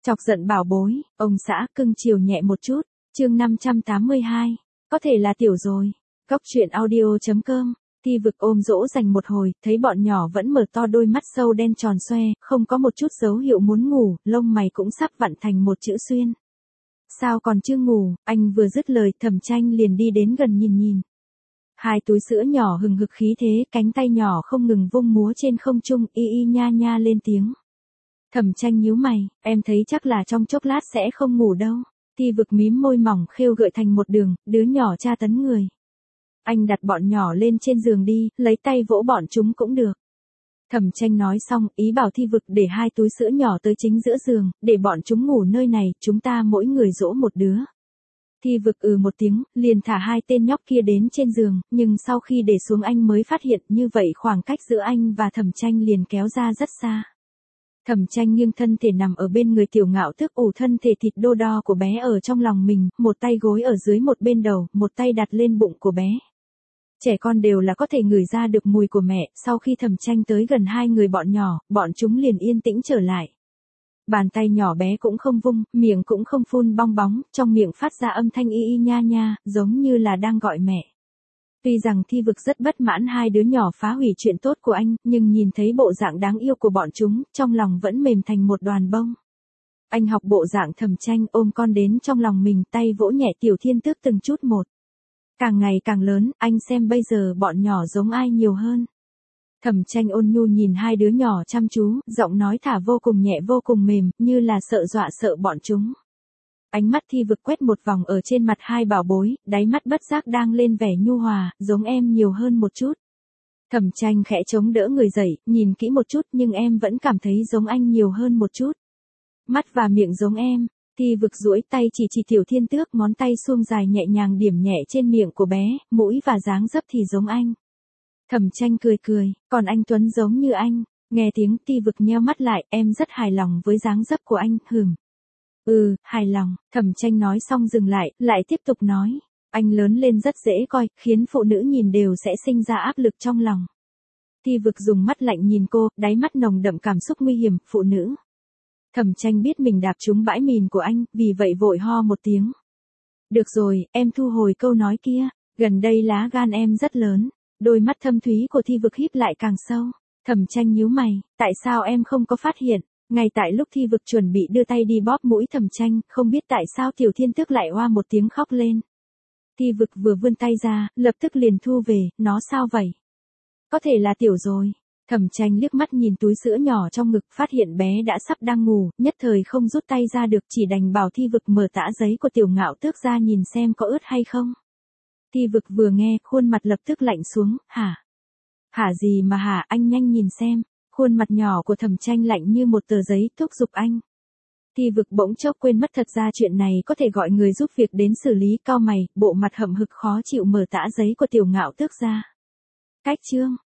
Chọc giận bảo bối, ông xã cưng chiều nhẹ một chút, chương 582, có thể là tiểu rồi. Góc truyện audio.com, Thi Vực ôm dỗ dành một hồi, thấy bọn nhỏ vẫn mở to đôi mắt sâu đen tròn xoe, không có một chút dấu hiệu muốn ngủ, lông mày cũng sắp vặn thành một chữ xuyên. Sao còn chưa ngủ, anh vừa dứt lời Thẩm Tranh liền đi đến gần nhìn. Hai túi sữa nhỏ hừng hực khí thế, cánh tay nhỏ không ngừng vung múa trên không trung, y y nha nha lên tiếng. Thẩm Tranh nhíu mày, em thấy chắc là trong chốc lát sẽ không ngủ đâu. Thi Vực mím môi mỏng khêu gợi thành một đường, đứa nhỏ tra tấn người. Anh đặt bọn nhỏ lên trên giường đi, lấy tay vỗ bọn chúng cũng được. Thẩm Tranh nói xong, ý bảo Thi Vực để hai túi sữa nhỏ tới chính giữa giường, để bọn chúng ngủ nơi này, chúng ta mỗi người dỗ một đứa. Thi Vực một tiếng, liền thả hai tên nhóc kia đến trên giường, nhưng sau khi để xuống anh mới phát hiện như vậy khoảng cách giữa anh và Thẩm Tranh liền kéo ra rất xa. Thẩm Tranh nghiêng thân thể nằm ở bên người Tiểu Ngạo Tước, ủ thân thể thịt đô đo của bé ở trong lòng mình, một tay gối ở dưới một bên đầu, một tay đặt lên bụng của bé. Trẻ con đều là có thể ngửi ra được mùi của mẹ, sau khi Thẩm Tranh tới gần hai người bọn nhỏ, bọn chúng liền yên tĩnh trở lại. Bàn tay nhỏ bé cũng không vung, miệng cũng không phun bong bóng, trong miệng phát ra âm thanh y y nha nha, giống như là đang gọi mẹ. Tuy rằng Thi Vực rất bất mãn hai đứa nhỏ phá hủy chuyện tốt của anh, nhưng nhìn thấy bộ dạng đáng yêu của bọn chúng, trong lòng vẫn mềm thành một đoàn bông. Anh học bộ dạng Thẩm Tranh, ôm con đến trong lòng mình, tay vỗ nhẹ Tiểu Thiên Tước từng chút một. Càng ngày càng lớn, anh xem bây giờ bọn nhỏ giống ai nhiều hơn. Thẩm Tranh ôn nhu nhìn hai đứa nhỏ chăm chú, giọng nói thả vô cùng nhẹ vô cùng mềm, như là sợ dọa sợ bọn chúng. Ánh mắt Thi Vực quét một vòng ở trên mặt hai bảo bối, đáy mắt bất giác đang lên vẻ nhu hòa, giống em nhiều hơn một chút. Thẩm Tranh khẽ chống đỡ người dậy, nhìn kỹ một chút nhưng em vẫn cảm thấy giống anh nhiều hơn một chút. Mắt và miệng giống em. Thi Vực duỗi tay chỉ Tiểu Thiên Tước, ngón tay suông dài nhẹ nhàng điểm nhẹ trên miệng của bé, mũi và dáng dấp thì giống anh. Thẩm Tranh cười, còn anh Tuấn giống như anh. Nghe tiếng Thi Vực nheo mắt lại, em rất hài lòng với dáng dấp của anh, hài lòng. Thẩm Tranh nói xong dừng lại tiếp tục nói. Anh lớn lên rất dễ coi, khiến phụ nữ nhìn đều sẽ sinh ra áp lực trong lòng. Thi Vực dùng mắt lạnh nhìn cô, đáy mắt nồng đậm cảm xúc nguy hiểm, phụ nữ. Thẩm Tranh biết mình đạp trúng bãi mìn của anh, vì vậy vội ho một tiếng. Được rồi, em thu hồi câu nói kia, gần đây lá gan em rất lớn. Đôi mắt thâm thúy của Thi Vực híp lại càng sâu. Thẩm Tranh nhíu mày, tại sao em không có phát hiện? Ngay tại lúc Thi Vực chuẩn bị đưa tay đi bóp mũi Thẩm Tranh, không biết tại sao Tiểu Thiên Tước lại oa một tiếng khóc lên. Thi Vực vừa vươn tay ra, lập tức liền thu về, nó sao vậy? Có thể là tiểu rồi. Thẩm Tranh liếc mắt nhìn túi sữa nhỏ trong ngực, phát hiện bé đã sắp đang ngủ, nhất thời không rút tay ra được, chỉ đành bảo Thi Vực mở tã giấy của Tiểu Ngạo Tước ra nhìn xem có ướt hay không. Thi Vực vừa nghe, khuôn mặt lập tức lạnh xuống, hả? Hả gì mà hả, anh nhanh nhìn xem. Khuôn mặt nhỏ của Thẩm Tranh lạnh như một tờ giấy, thúc giục anh. Thi Vực bỗng chốc quên mất thật ra chuyện này có thể gọi người giúp việc đến xử lý, cau mày, bộ mặt hậm hực khó chịu mở tã giấy của Tiểu Ngạo Tước ra. Cách chương.